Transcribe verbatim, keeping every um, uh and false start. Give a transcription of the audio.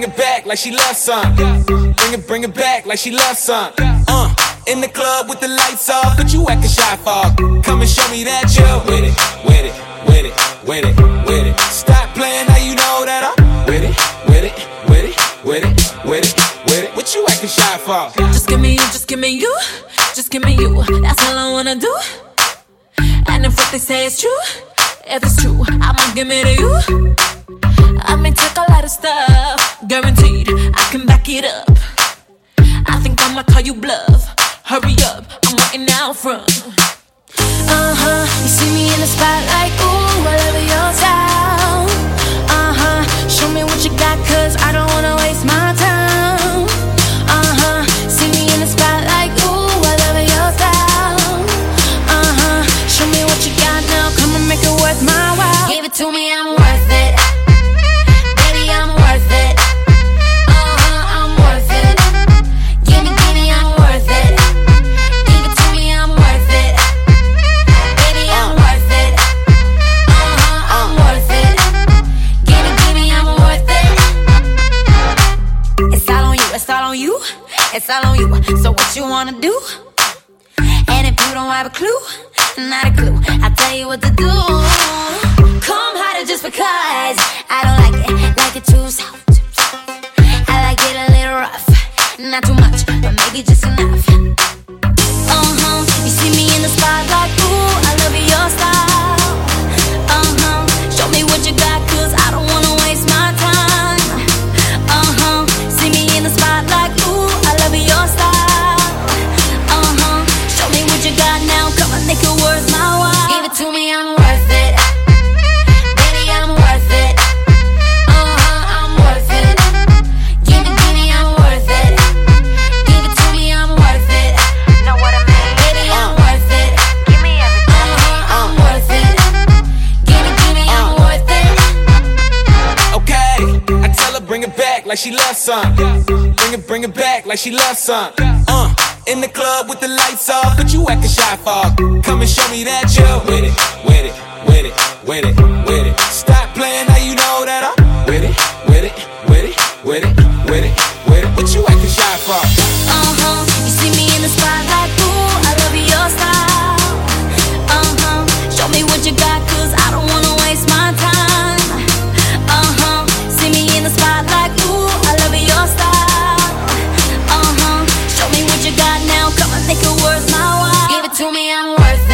it back like she loves some. Bring it, bring it back like she loves some. Uh, in the club with the lights off, but you acting shy for. Come and show me that you're with it, with it, with it, with it, with it. Stop playing, now you know that I'm with it, with it, with it, with it, with it, with it. What you acting shy for? Just give me you, just give me you, just give me you. That's all I wanna do. And if what they say is true, if it's true, I'ma give it to you. I may take a lot of stuff, guaranteed I can back it up. I think I'ma call you bluff. Hurry up, I'm waiting out front. Uh-huh, you see me in the spotlight, ooh, I love your style. Uh-huh, show me what you got, cause I don't wanna waste my time. Uh-huh, see me in the spotlight, ooh, I love your style. Uh-huh, show me what you got now, come and make it worth my while. Give it to me, I'm worth it. Baby, I'm worth it. Uh-huh, I'm worth it. Give me, give me, I'm worth it. Give it to me, I'm worth it. Baby, I'm worth it. Uh-huh, I'm worth it. Give me, give me, I'm worth it. It's all on you, it's all on you, it's all on you. So what you wanna do? And if you don't have a clue, not a clue, I'll tell you what to do. Come harder just because I don't like it, like it too soft. I like it a little rough, not too much, but maybe just enough. Uh-huh, you see me in the spotlight, ooh, I love your style. Uh-huh, show me what you got, cause I don't wanna waste my time. Uh-huh, see me in the spotlight, ooh, I love your style. Uh-huh, show me what you got now, come on, make it worth my while. Give it to me, I'm worth it. Baby, I'm worth it. Uh-huh, I'm worth it. Give me, give me, I'm worth it. Give it to me, I'm worth it. Know what I mean? Baby, I'm worth it. Give me everything. Uh-huh, I'm worth it. Give me, give me, I'm worth it. Okay, I tell her bring it back like she loves some. Bring it, bring it back like she loves some. Uh, in the club with the lights off, but you acting shy for. Come and show me that you're with it, with it, with it, with it, with it. Stop playing, now you know that I'm with it, with it, with it, with it, with it, with it. What you acting shy for? Uh-huh, you see me in the spotlight, ooh, I love your style. Uh-huh, show me what you got, cause I don't wanna waste my time. Uh-huh, see me in the spotlight, ooh, I love your style. Uh-huh, show me what you got now, come and make it worth my while. Give it to me, I'm worth it.